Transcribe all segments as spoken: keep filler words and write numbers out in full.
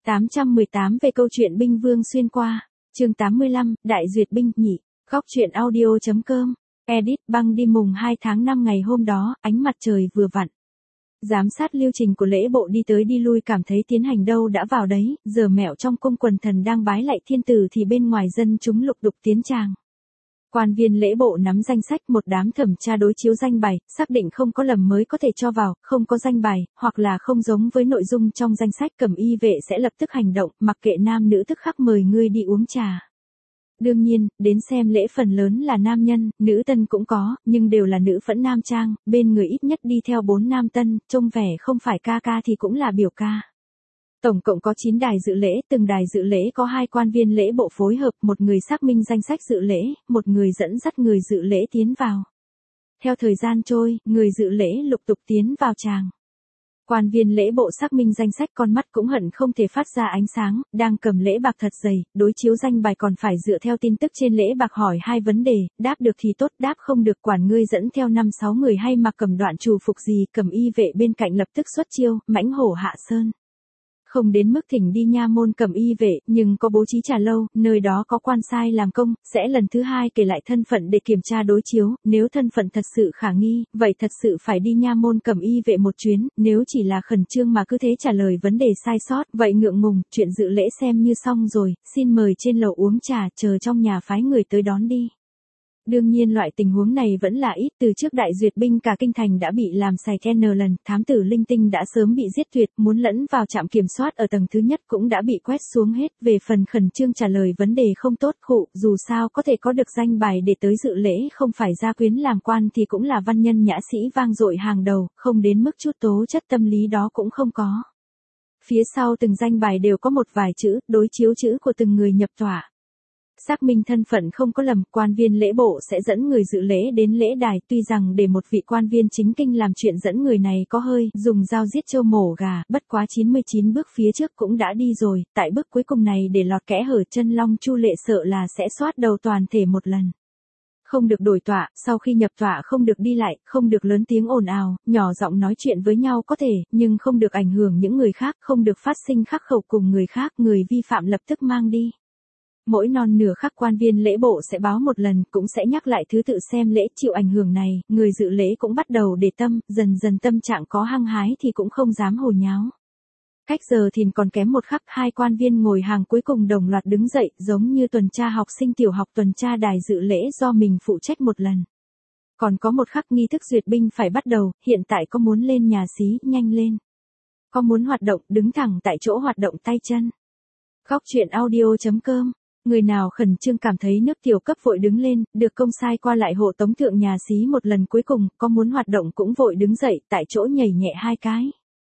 tám trăm mười tám về câu chuyện binh vương xuyên qua, chương tám mươi lăm, Đại duyệt binh nhị, góc truyện audio.com, edit băng đi mùng hai tháng năm ngày hôm đó, ánh mặt trời vừa vặn. Giám sát lưu trình của lễ bộ đi tới đi lui cảm thấy tiến hành đâu đã vào đấy, giờ mẹo trong cung quần thần đang bái lạy thiên tử thì bên ngoài dân chúng lục đục tiến tràng. Quan viên lễ bộ nắm danh sách, một đám thẩm tra đối chiếu danh bài, xác định không có lầm mới có thể cho vào, không có danh bài, hoặc là không giống với nội dung trong danh sách, cẩm y vệ sẽ lập tức hành động, mặc kệ nam nữ tức khắc mời ngươi đi uống trà. Đương nhiên, đến xem lễ phần lớn là nam nhân, nữ tân cũng có, nhưng đều là nữ phẫn nam trang, bên người ít nhất đi theo bốn nam tân, trông vẻ không phải ca ca thì cũng là biểu ca. Tổng cộng có chín đài dự lễ, từng đài dự lễ có hai quan viên lễ bộ phối hợp, một người xác minh danh sách dự lễ, một người dẫn dắt người dự lễ tiến vào. Theo thời gian trôi, người dự lễ lục tục tiến vào tràng. Quan viên lễ bộ xác minh danh sách, con mắt cũng hận không thể phát ra ánh sáng, đang cầm lễ bạc thật dày, đối chiếu danh bài còn phải dựa theo tin tức trên lễ bạc hỏi hai vấn đề, đáp được thì tốt, đáp không được quản ngươi dẫn theo năm sáu người hay mặc cầm đoạn trù phục gì, cầm y vệ bên cạnh lập tức xuất chiêu, mãnh hổ hạ sơn. Không đến mức thỉnh đi nha môn cầm y vệ, nhưng có bố trí trà lâu, nơi đó có quan sai làm công, sẽ lần thứ hai kể lại thân phận để kiểm tra đối chiếu, nếu thân phận thật sự khả nghi, vậy thật sự phải đi nha môn cầm y vệ một chuyến, nếu chỉ là khẩn trương mà cứ thế trả lời vấn đề sai sót, vậy ngượng ngùng, chuyện dự lễ xem như xong rồi, xin mời trên lầu uống trà, chờ trong nhà phái người tới đón đi. Đương nhiên loại tình huống này vẫn là ít, từ trước đại duyệt binh cả kinh thành đã bị làm sài ken lần, thám tử linh tinh đã sớm bị giết tuyệt, muốn lẫn vào trạm kiểm soát ở tầng thứ nhất cũng đã bị quét xuống hết, về phần khẩn trương trả lời vấn đề không tốt khụ, dù sao có thể có được danh bài để tới dự lễ không phải gia quyến làm quan thì cũng là văn nhân nhã sĩ vang dội hàng đầu, không đến mức chút tố chất tâm lý đó cũng không có. Phía sau từng danh bài đều có một vài chữ, đối chiếu chữ của từng người nhập tòa. Xác minh thân phận không có lầm, quan viên lễ bộ sẽ dẫn người dự lễ đến lễ đài, tuy rằng để một vị quan viên chính kinh làm chuyện dẫn người này có hơi, dùng dao giết trâu mổ gà, bất quá chín mươi chín bước phía trước cũng đã đi rồi, tại bước cuối cùng này để lọt kẽ hở chân long chu lệ sợ là sẽ soát đầu toàn thể một lần. Không được đổi tọa, sau khi nhập tọa không được đi lại, không được lớn tiếng ồn ào, nhỏ giọng nói chuyện với nhau có thể, nhưng không được ảnh hưởng những người khác, không được phát sinh khắc khẩu cùng người khác, người vi phạm lập tức mang đi. Mỗi non nửa khắc quan viên lễ bộ sẽ báo một lần, cũng sẽ nhắc lại thứ tự xem lễ, chịu ảnh hưởng này, người dự lễ cũng bắt đầu để tâm, dần dần tâm trạng có hăng hái thì cũng không dám hồ nháo. Cách giờ thìn còn kém một khắc, hai quan viên ngồi hàng cuối cùng đồng loạt đứng dậy, giống như tuần tra học sinh tiểu học tuần tra đài dự lễ do mình phụ trách một lần. Còn có một khắc nghi thức duyệt binh phải bắt đầu, hiện tại có muốn lên nhà xí, nhanh lên. Có muốn hoạt động, đứng thẳng tại chỗ hoạt động tay chân. Góc truyện audio.com. Người nào khẩn trương cảm thấy nước tiểu cấp vội đứng lên, được công sai qua lại hộ tống thượng nhà xí một lần cuối cùng, có muốn hoạt động cũng vội đứng dậy, tại chỗ nhảy nhẹ hai cái.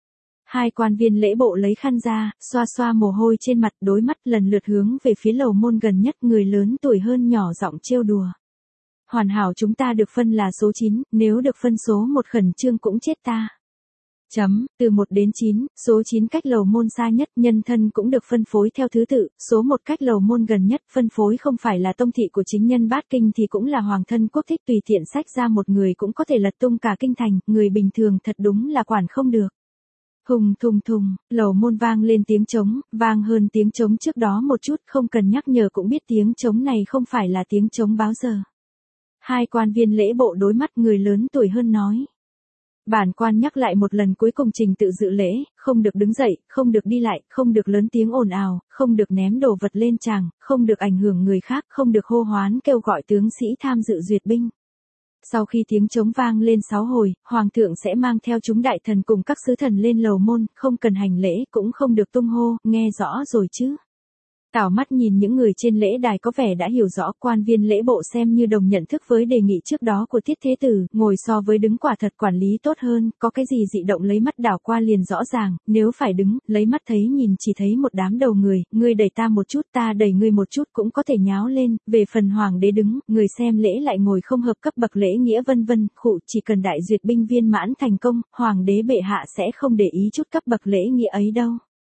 Hai quan viên lễ bộ lấy khăn ra, xoa xoa mồ hôi trên mặt, đối mắt lần lượt hướng về phía lầu môn gần nhất, người lớn tuổi hơn nhỏ giọng trêu đùa. Hoàn hảo chúng ta được phân là số chín, nếu được phân số một khẩn trương cũng chết ta. Chấm, từ một đến chín, số chín cách lầu môn xa nhất, nhân thân cũng được phân phối theo thứ tự, số một cách lầu môn gần nhất, phân phối không phải là tông thị của chính nhân bát kinh thì cũng là hoàng thân quốc thích, tùy tiện sách ra một người cũng có thể lật tung cả kinh thành, người bình thường thật đúng là quản không được. Hùng thùng thùng, lầu môn vang lên tiếng trống, vang hơn tiếng trống trước đó một chút, không cần nhắc nhở cũng biết tiếng trống này không phải là tiếng trống báo giờ. Hai quan viên lễ bộ đối mắt, người lớn tuổi hơn nói. Bản quan nhắc lại một lần cuối cùng trình tự dự lễ, không được đứng dậy, không được đi lại, không được lớn tiếng ồn ào, không được ném đồ vật lên tràng, không được ảnh hưởng người khác, không được hô hoán kêu gọi tướng sĩ tham dự duyệt binh. Sau khi tiếng trống vang lên sáu hồi, hoàng thượng sẽ mang theo chúng đại thần cùng các sứ thần lên lầu môn, không cần hành lễ, cũng không được tung hô, nghe rõ rồi chứ. Tảo mắt nhìn những người trên lễ đài có vẻ đã hiểu rõ, quan viên lễ bộ xem như đồng nhận thức với đề nghị trước đó của Tiết Thế Tử, ngồi so với đứng quả thật quản lý tốt hơn, có cái gì dị động lấy mắt đảo qua liền rõ ràng, nếu phải đứng, lấy mắt thấy nhìn chỉ thấy một đám đầu người, ngươi đẩy ta một chút ta đẩy ngươi một chút cũng có thể nháo lên, về phần hoàng đế đứng, người xem lễ lại ngồi không hợp cấp bậc lễ nghĩa vân vân, khụ chỉ cần đại duyệt binh viên mãn thành công, hoàng đế bệ hạ sẽ không để ý chút cấp bậc lễ nghĩa ấy đâu.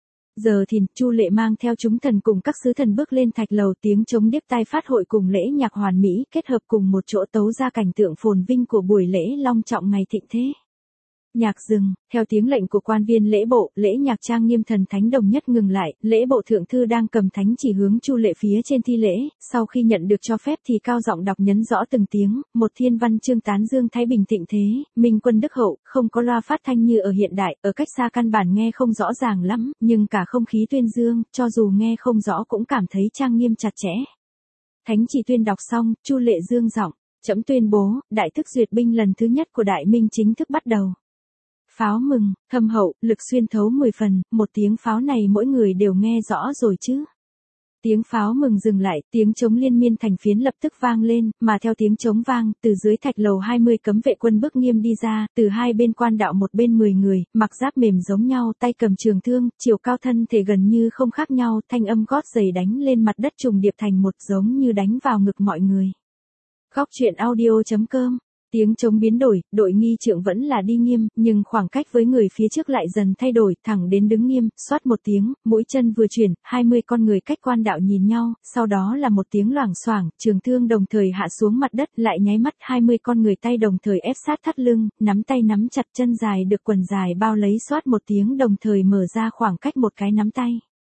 Giờ thìn, Chu Lệ mang theo chúng thần cùng các sứ thần bước lên thạch lầu, tiếng trống điếc tai phát hội cùng lễ nhạc hoàn mỹ, kết hợp cùng một chỗ tấu ra cảnh tượng phồn vinh của buổi lễ long trọng ngày thịnh thế. Nhạc dừng, theo tiếng lệnh của quan viên lễ bộ, lễ nhạc trang nghiêm thần thánh đồng nhất ngừng lại, lễ bộ thượng thư đang cầm thánh chỉ hướng Chu Lệ phía trên thi lễ, sau khi nhận được cho phép thì cao giọng đọc nhấn rõ từng tiếng, một thiên văn chương tán dương thái bình thịnh thế, minh quân đức hậu, không có loa phát thanh như ở hiện đại, ở cách xa căn bản nghe không rõ ràng lắm, nhưng cả không khí tuyên dương, cho dù nghe không rõ cũng cảm thấy trang nghiêm chặt chẽ. Thánh chỉ tuyên đọc xong, Chu Lệ dương giọng, trẫm tuyên bố, đại thức duyệt binh lần thứ nhất của Đại Minh chính thức bắt đầu. Pháo mừng, thâm hậu, lực xuyên thấu mười phần, một tiếng pháo này mỗi người đều nghe rõ rồi chứ. Tiếng pháo mừng dừng lại, tiếng trống liên miên thành phiến lập tức vang lên, mà theo tiếng trống vang, từ dưới thạch lầu hai mươi cấm vệ quân bước nghiêm đi ra, từ hai bên quan đạo một bên mười người, mặc giáp mềm giống nhau, tay cầm trường thương, chiều cao thân thể gần như không khác nhau, thanh âm gót giày đánh lên mặt đất trùng điệp thành một giống như đánh vào ngực mọi người. Góc truyện audio chấm com. Tiếng trống biến đổi, đội nghi trượng vẫn là đi nghiêm, nhưng khoảng cách với người phía trước lại dần thay đổi, thẳng đến đứng nghiêm, xoát một tiếng, mũi chân vừa chuyển, hai mươi con người cách quan đạo nhìn nhau, sau đó là một tiếng loảng xoảng, trường thương đồng thời hạ xuống mặt đất, lại nháy mắt hai mươi con người tay đồng thời ép sát thắt lưng, nắm tay nắm chặt chân dài được quần dài bao lấy, xoát một tiếng đồng thời mở ra khoảng cách một cái nắm tay.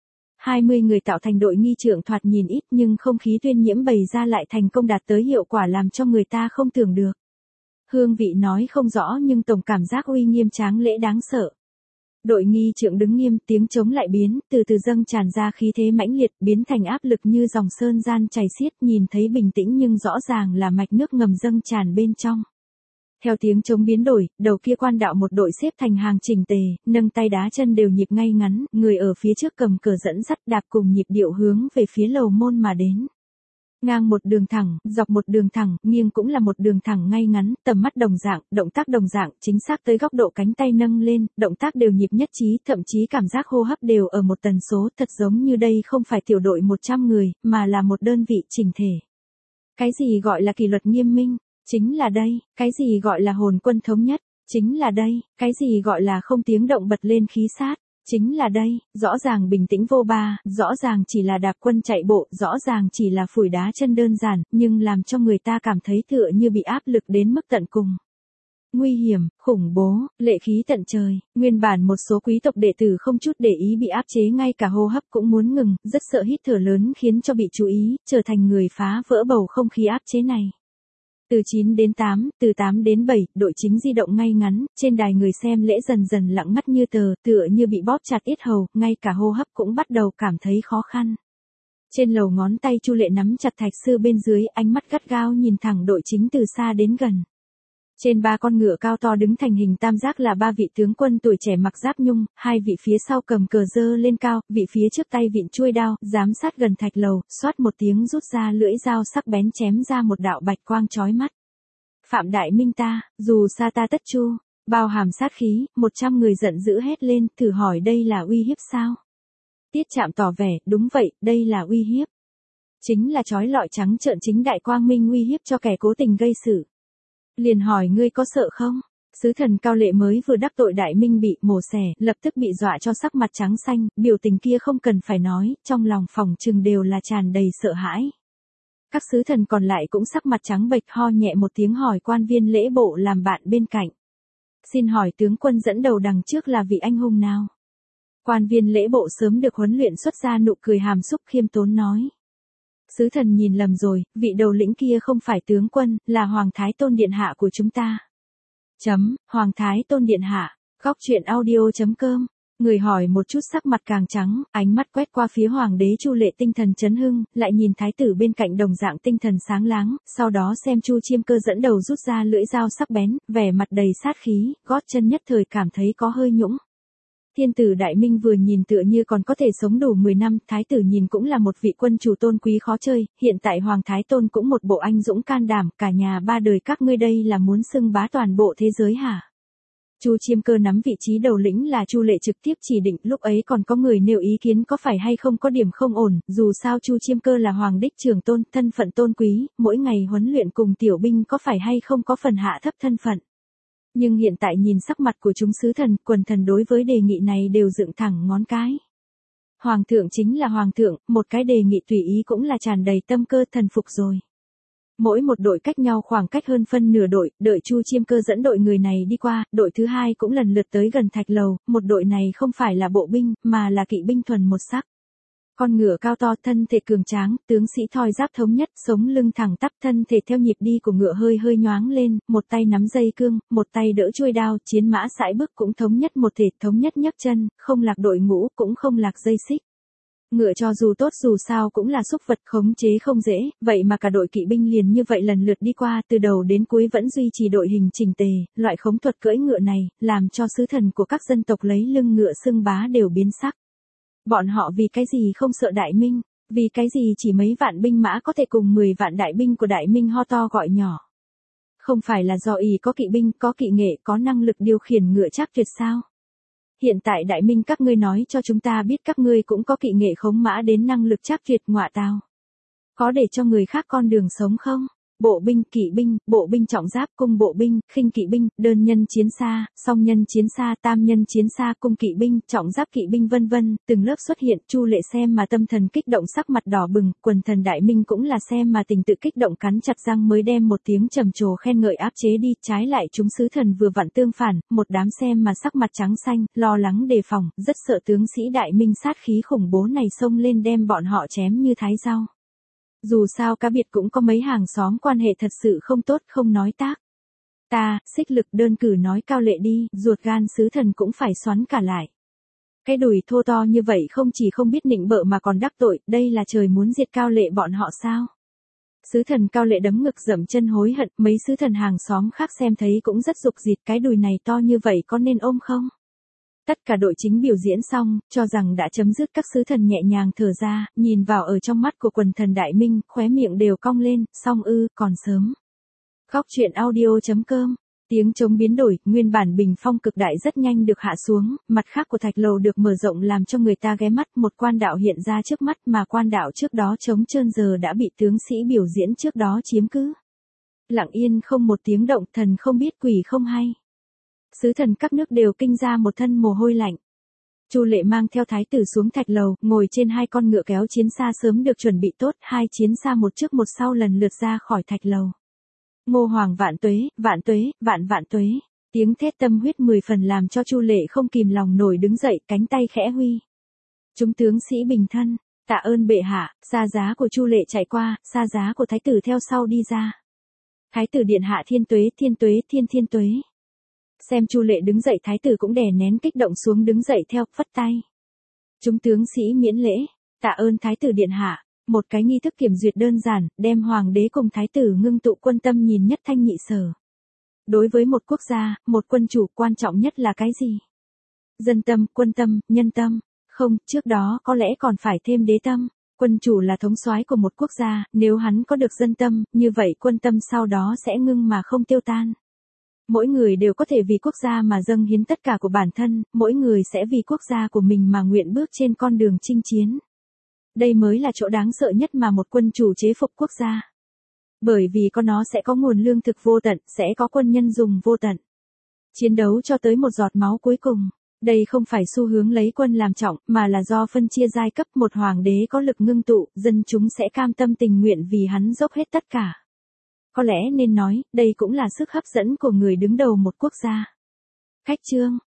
hai mươi người tạo thành đội nghi trượng thoạt nhìn ít nhưng không khí tuyên nhiễm bày ra lại thành công đạt tới hiệu quả làm cho người ta không tưởng được. Hương vị nói không rõ nhưng tổng cảm giác uy nghiêm tráng lễ đáng sợ. Đội nghi trượng đứng nghiêm, tiếng trống lại biến, từ từ dâng tràn ra khí thế mãnh liệt, biến thành áp lực như dòng sơn gian chảy xiết, nhìn thấy bình tĩnh nhưng rõ ràng là mạch nước ngầm dâng tràn bên trong. Theo tiếng trống biến đổi, đầu kia quan đạo một đội xếp thành hàng chỉnh tề, nâng tay đá chân đều nhịp ngay ngắn, người ở phía trước cầm cờ dẫn dắt đạp cùng nhịp điệu hướng về phía lầu môn mà đến. Ngang một đường thẳng, dọc một đường thẳng, nghiêng cũng là một đường thẳng ngay ngắn, tầm mắt đồng dạng, động tác đồng dạng, chính xác tới góc độ cánh tay nâng lên, động tác đều nhịp nhất trí, thậm chí cảm giác hô hấp đều ở một tần số, thật giống như đây không phải tiểu đội một trăm người, mà là một đơn vị chỉnh thể. Cái gì gọi là kỷ luật nghiêm minh? Chính là đây. Cái gì gọi là hồn quân thống nhất? Chính là đây. Cái gì gọi là không tiếng động bật lên khí sát? Chính là đây, rõ ràng bình tĩnh vô ba, rõ ràng chỉ là đạp quân chạy bộ, rõ ràng chỉ là phủi đá chân đơn giản, nhưng làm cho người ta cảm thấy tựa như bị áp lực đến mức tận cùng. Nguy hiểm, khủng bố, lệ khí tận trời, nguyên bản một số quý tộc đệ tử không chút để ý bị áp chế ngay cả hô hấp cũng muốn ngừng, rất sợ hít thở lớn khiến cho bị chú ý, trở thành người phá vỡ bầu không khí áp chế này. Từ chín đến tám, từ tám đến bảy, đội chính di động ngay ngắn, trên đài người xem lễ dần dần lặng ngắt như tờ, tựa như bị bóp chặt yết hầu, ngay cả hô hấp cũng bắt đầu cảm thấy khó khăn. Trên lầu ngón tay Chu Lệ nắm chặt thạch sư bên dưới, ánh mắt gắt gao nhìn thẳng đội chính từ xa đến gần. Trên ba con ngựa cao to đứng thành hình tam giác là ba vị tướng quân tuổi trẻ mặc giáp nhung, hai vị phía sau cầm cờ dơ lên cao, vị phía trước tay vịn chuôi đao, giám sát gần thạch lầu, xoát một tiếng rút ra lưỡi dao sắc bén chém ra một đạo bạch quang chói mắt. Phạm Đại Minh ta, dù sa ta tất chu, bao hàm sát khí, một trăm người giận dữ hét lên, thử hỏi đây là uy hiếp sao? Tiết Trạm tỏ vẻ, đúng vậy, đây là uy hiếp. Chính là chói lọi trắng trợn chính đại quang minh uy hiếp cho kẻ cố tình gây sự. Liền hỏi ngươi có sợ không? Sứ thần Cao Lệ mới vừa đắc tội Đại Minh bị mổ xẻ, lập tức bị dọa cho sắc mặt trắng xanh, biểu tình kia không cần phải nói, trong lòng phỏng chừng đều là tràn đầy sợ hãi. Các sứ thần còn lại cũng sắc mặt trắng bệch, ho nhẹ một tiếng hỏi quan viên lễ bộ làm bạn bên cạnh. Xin hỏi tướng quân dẫn đầu đằng trước là vị anh hùng nào? Quan viên lễ bộ sớm được huấn luyện xuất ra nụ cười hàm xúc khiêm tốn nói. Sứ thần nhìn lầm rồi, vị đầu lĩnh kia không phải tướng quân, là Hoàng Thái Tôn Điện Hạ của chúng ta. Chấm, Hoàng Thái Tôn Điện Hạ, góc truyện audio chấm com. Người hỏi một chút sắc mặt càng trắng, ánh mắt quét qua phía Hoàng đế Chu Lệ tinh thần chấn hưng, lại nhìn thái tử bên cạnh đồng dạng tinh thần sáng láng, sau đó xem Chu Chiêm Cơ dẫn đầu rút ra lưỡi dao sắc bén, vẻ mặt đầy sát khí, gót chân nhất thời cảm thấy có hơi nhũng. Thiên tử Đại Minh vừa nhìn tựa như còn có thể sống đủ mười năm, thái tử nhìn cũng là một vị quân chủ tôn quý khó chơi, hiện tại Hoàng Thái Tôn cũng một bộ anh dũng can đảm, cả nhà ba đời các ngươi đây là muốn xưng bá toàn bộ thế giới hả? Chu Chiêm Cơ nắm vị trí đầu lĩnh là Chu Lệ trực tiếp chỉ định, lúc ấy còn có người nêu ý kiến có phải hay không có điểm không ổn, dù sao Chu Chiêm Cơ là hoàng đích trưởng tôn, thân phận tôn quý, mỗi ngày huấn luyện cùng tiểu binh có phải hay không có phần hạ thấp thân phận. Nhưng hiện tại nhìn sắc mặt của chúng sứ thần, quần thần đối với đề nghị này đều dựng thẳng ngón cái. Hoàng thượng chính là hoàng thượng, một cái đề nghị tùy ý cũng là tràn đầy tâm cơ thần phục rồi. Mỗi một đội cách nhau khoảng cách hơn phân nửa đội, đợi Chu Chiêm Cơ dẫn đội người này đi qua, đội thứ hai cũng lần lượt tới gần thạch lầu, một đội này không phải là bộ binh, mà là kỵ binh thuần một sắc. Con ngựa cao to, thân thể cường tráng, tướng sĩ thoi giáp thống nhất, sống lưng thẳng tắp, thân thể theo nhịp đi của ngựa hơi hơi nhoáng lên, một tay nắm dây cương, một tay đỡ chuôi đao, chiến mã sải bước cũng thống nhất một thể, thống nhất nhấc chân, không lạc đội ngũ, cũng không lạc dây xích. Ngựa cho dù tốt dù sao cũng là súc vật, khống chế không dễ, vậy mà cả đội kỵ binh liền như vậy lần lượt đi qua, từ đầu đến cuối vẫn duy trì đội hình chỉnh tề, loại khống thuật cưỡi ngựa này, làm cho sứ thần của các dân tộc lấy lưng ngựa xưng bá đều biến sắc. Bọn họ vì cái gì không sợ Đại Minh, vì cái gì chỉ mấy vạn binh mã có thể cùng mười vạn đại binh của Đại Minh ho to gọi nhỏ. Không phải là do y có kỵ binh, có kỵ nghệ, có năng lực điều khiển ngựa chắc tuyệt sao? Hiện tại Đại Minh các ngươi nói cho chúng ta biết các ngươi cũng có kỵ nghệ khống mã đến năng lực chắc tuyệt, ngọa tào. Có để cho người khác con đường sống không? Bộ binh, kỵ binh, bộ binh trọng giáp, cung bộ binh, khinh kỵ binh, đơn nhân chiến xa, song nhân chiến xa, tam nhân chiến xa, cung kỵ binh, trọng giáp kỵ binh vân vân, từng lớp xuất hiện. Chu Lệ xem mà tâm thần kích động, sắc mặt đỏ bừng, quần thần Đại Minh cũng là xem mà tình tự kích động, cắn chặt răng mới đem một tiếng trầm trồ khen ngợi áp chế đi. Trái lại chúng sứ thần vừa vặn tương phản, một đám xem mà sắc mặt trắng xanh, lo lắng đề phòng, rất sợ tướng sĩ Đại Minh sát khí khủng bố này xông lên đem bọn họ chém như thái rau. Dù sao cá biệt cũng có mấy hàng xóm quan hệ thật sự không tốt, không nói tác. Ta, xích lực đơn cử nói Cao Lệ đi, ruột gan sứ thần cũng phải xoắn cả lại. Cái đùi thô to như vậy không chỉ không biết nịnh bợ mà còn đắc tội, đây là trời muốn diệt Cao Lệ bọn họ sao? Sứ thần Cao Lệ đấm ngực dậm chân hối hận, mấy sứ thần hàng xóm khác xem thấy cũng rất rục rịt, cái đùi này to như vậy có nên ôm không? Tất cả đội chính biểu diễn xong, cho rằng đã chấm dứt, các sứ thần nhẹ nhàng thở ra, nhìn vào ở trong mắt của quần thần Đại Minh, khóe miệng đều cong lên, xong ư, còn sớm. Góc truyện audio chấm com. Tiếng trống biến đổi, nguyên bản bình phong cực đại rất nhanh được hạ xuống, mặt khác của thạch lầu được mở rộng làm cho người ta ghé mắt, một quan đạo hiện ra trước mắt mà quan đạo trước đó trống trơn giờ đã bị tướng sĩ biểu diễn trước đó chiếm cứ. Lặng yên không một tiếng động, thần không biết quỷ không hay. Sứ thần các nước đều kinh ra một thân mồ hôi lạnh. Chu Lệ mang theo thái tử xuống thạch lầu, ngồi trên hai con ngựa kéo chiến xa sớm được chuẩn bị tốt, hai chiến xa một trước một sau lần lượt ra khỏi thạch lầu. Ngô Hoàng vạn tuế, vạn tuế, vạn vạn tuế. Tiếng thét tâm huyết mười phần làm cho Chu Lệ không kìm lòng nổi đứng dậy, cánh tay khẽ huy. Chúng tướng sĩ bình thân, tạ ơn bệ hạ. Xa giá của Chu Lệ chạy qua, xa giá của thái tử theo sau đi ra. Thái tử điện hạ thiên tuế, thiên tuế, thiên thiên tuế. Xem Chu Lệ đứng dậy, thái tử cũng đè nén kích động xuống đứng dậy theo, phất tay. Chúng tướng sĩ miễn lễ, tạ ơn thái tử điện hạ. Một cái nghi thức kiểm duyệt đơn giản, đem hoàng đế cùng thái tử ngưng tụ quân tâm nhìn nhất thanh nhị sở. Đối với một quốc gia, một quân chủ quan trọng nhất là cái gì? Dân tâm, quân tâm, nhân tâm. Không, trước đó có lẽ còn phải thêm đế tâm. Quân chủ là thống soái của một quốc gia, nếu hắn có được dân tâm, như vậy quân tâm sau đó sẽ ngưng mà không tiêu tan. Mỗi người đều có thể vì quốc gia mà dâng hiến tất cả của bản thân, mỗi người sẽ vì quốc gia của mình mà nguyện bước trên con đường chinh chiến. Đây mới là chỗ đáng sợ nhất mà một quân chủ chế phục quốc gia. Bởi vì có nó sẽ có nguồn lương thực vô tận, sẽ có quân nhân dùng vô tận. Chiến đấu cho tới một giọt máu cuối cùng. Đây không phải xu hướng lấy quân làm trọng, mà là do phân chia giai cấp, một hoàng đế có lực ngưng tụ, dân chúng sẽ cam tâm tình nguyện vì hắn dốc hết tất cả. Có lẽ nên nói, đây cũng là sức hấp dẫn của người đứng đầu một quốc gia. Khách chương.